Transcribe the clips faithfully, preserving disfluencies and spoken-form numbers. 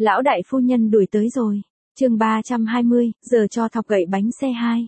Lão đại phu nhân đuổi tới rồi. Chương ba trăm hai mươi, giờ cho thọc gậy bánh xe hai.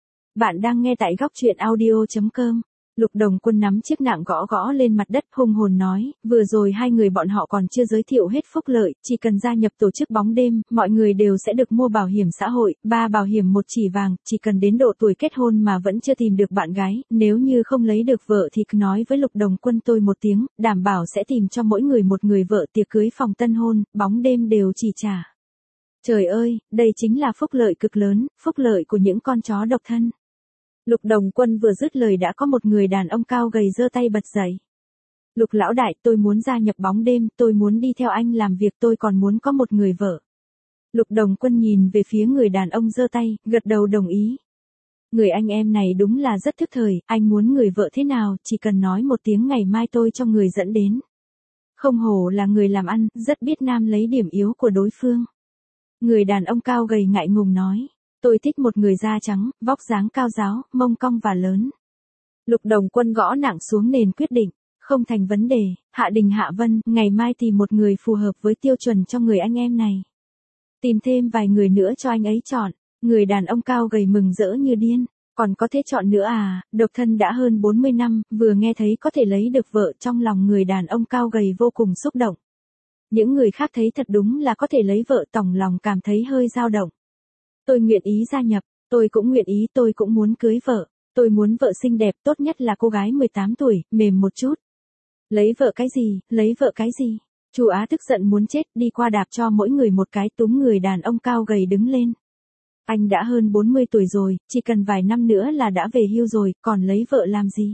Bạn đang nghe tại góc truyện audio chấm com. Lục Đồng Quân nắm chiếc nạng gõ gõ lên mặt đất, hùng hồn nói, vừa rồi hai người bọn họ còn chưa giới thiệu hết phúc lợi, chỉ cần gia nhập tổ chức bóng đêm, mọi người đều sẽ được mua bảo hiểm xã hội, ba bảo hiểm một chỉ vàng, chỉ cần đến độ tuổi kết hôn mà vẫn chưa tìm được bạn gái, nếu như không lấy được vợ thì cứ nói với Lục Đồng Quân tôi một tiếng, đảm bảo sẽ tìm cho mỗi người một người vợ, tiệc cưới phòng tân hôn, bóng đêm đều chỉ trả. Trời ơi, đây chính là phúc lợi cực lớn, phúc lợi của những con chó độc thân. Lục Đồng Quân vừa dứt lời đã có một người đàn ông cao gầy giơ tay bật dậy. Lục lão đại, tôi muốn gia nhập bóng đêm, tôi muốn đi theo anh làm việc, tôi còn muốn có một người vợ. Lục Đồng Quân nhìn về phía người đàn ông giơ tay, gật đầu đồng ý. Người anh em này đúng là rất thức thời, anh muốn người vợ thế nào, chỉ cần nói một tiếng ngày mai tôi cho người dẫn đến. Không hổ là người làm ăn, rất biết nam lấy điểm yếu của đối phương. Người đàn ông cao gầy ngại ngùng nói. Tôi thích một người da trắng, vóc dáng cao ráo, mông cong và lớn. Lục Đồng Quân gõ nặng xuống nền quyết định. Không thành vấn đề, Hạ Đình Hạ Vân, ngày mai tìm một người phù hợp với tiêu chuẩn cho người anh em này. Tìm thêm vài người nữa cho anh ấy chọn. Người đàn ông cao gầy mừng rỡ như điên. Còn có thể chọn nữa à, độc thân đã hơn bốn mươi năm, vừa nghe thấy có thể lấy được vợ, trong lòng người đàn ông cao gầy vô cùng xúc động. Những người khác thấy thật đúng là có thể lấy vợ, tổng lòng cảm thấy hơi dao động. Tôi nguyện ý gia nhập, tôi cũng nguyện ý, tôi cũng muốn cưới vợ. Tôi muốn vợ xinh đẹp, tốt nhất là cô gái mười tám tuổi, mềm một chút. Lấy vợ cái gì, lấy vợ cái gì? Chu Á tức giận muốn chết, đi qua đạp cho mỗi người một cái, túm người đàn ông cao gầy đứng lên. Anh đã hơn bốn mươi tuổi rồi, chỉ cần vài năm nữa là đã về hưu rồi, còn lấy vợ làm gì?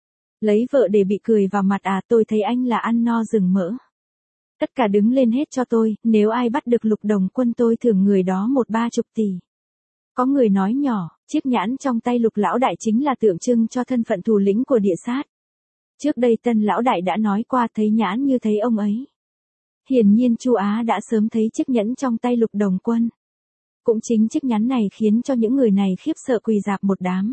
Lấy vợ để bị cười vào mặt à, tôi thấy anh là ăn no rừng mỡ. Tất cả đứng lên hết cho tôi, nếu ai bắt được Lục Đồng Quân tôi thưởng người đó một ba chục tỷ. Có người nói nhỏ, chiếc nhãn trong tay Lục lão đại chính là tượng trưng cho thân phận thủ lĩnh của địa sát. Trước đây Tân lão đại đã nói qua, thấy nhãn như thấy ông ấy. Hiển nhiên Chu Á đã sớm thấy chiếc nhẫn trong tay Lục Đồng Quân. Cũng chính chiếc nhẫn này khiến cho những người này khiếp sợ quỳ rạp một đám.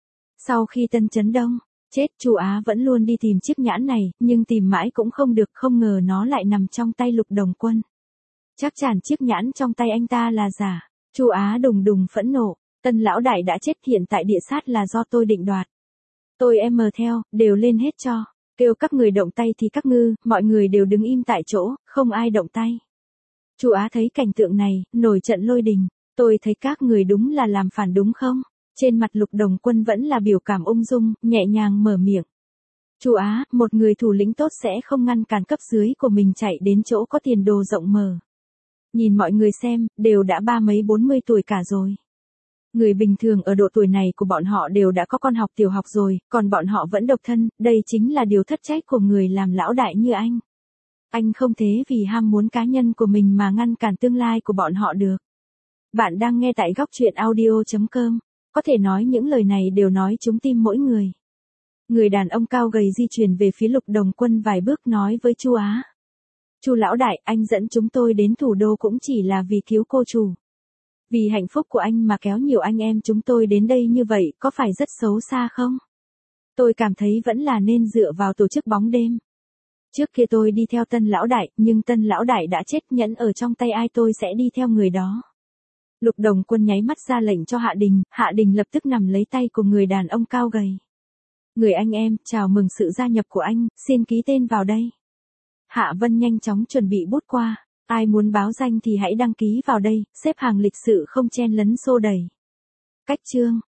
Sau khi Tân chấn đông chết, Chu Á vẫn luôn đi tìm chiếc nhãn này, nhưng tìm mãi cũng không được, không ngờ nó lại nằm trong tay Lục Đồng Quân. Chắc chắn chiếc nhãn trong tay anh ta là giả. Chu Á đùng đùng phẫn nộ, Tân lão đại đã chết, hiện tại địa sát là do tôi định đoạt. Tôi em mờ theo, đều lên hết cho, kêu các người động tay thì các ngư, mọi người đều đứng im tại chỗ, không ai động tay. Chu Á thấy cảnh tượng này, nổi trận lôi đình, tôi thấy các người đúng là làm phản đúng không? Trên mặt Lục Đồng Quân vẫn là biểu cảm ung dung, nhẹ nhàng mở miệng. Chu Á, một người thủ lĩnh tốt sẽ không ngăn cản cấp dưới của mình chạy đến chỗ có tiền đồ rộng mở. Nhìn mọi người xem, đều đã ba mấy bốn mươi tuổi cả rồi. Người bình thường ở độ tuổi này của bọn họ đều đã có con học tiểu học rồi, còn bọn họ vẫn độc thân, đây chính là điều thất trách của người làm lão đại như anh. Anh không thế vì ham muốn cá nhân của mình mà ngăn cản tương lai của bọn họ được. Bạn đang nghe tại góc truyện audio chấm com. Có thể nói những lời này đều nói trúng tim mỗi người. Người đàn ông cao gầy di chuyển về phía Lục Đồng Quân vài bước nói với Chu Á. Chu lão đại, anh dẫn chúng tôi đến thủ đô cũng chỉ là vì cứu cô chủ. Vì hạnh phúc của anh mà kéo nhiều anh em chúng tôi đến đây như vậy, có phải rất xấu xa không? Tôi cảm thấy vẫn là nên dựa vào tổ chức bóng đêm. Trước kia tôi đi theo Tân lão đại, nhưng Tân lão đại đã chết, nhẫn ở trong tay ai tôi sẽ đi theo người đó. Lục Đồng Quân nháy mắt ra lệnh cho Hạ Đình, Hạ Đình lập tức nằm lấy tay của người đàn ông cao gầy. Người anh em, chào mừng sự gia nhập của anh, xin ký tên vào đây. Hạ Vân nhanh chóng chuẩn bị bút qua, ai muốn báo danh thì hãy đăng ký vào đây, xếp hàng lịch sự không chen lấn xô đẩy. Cách chương,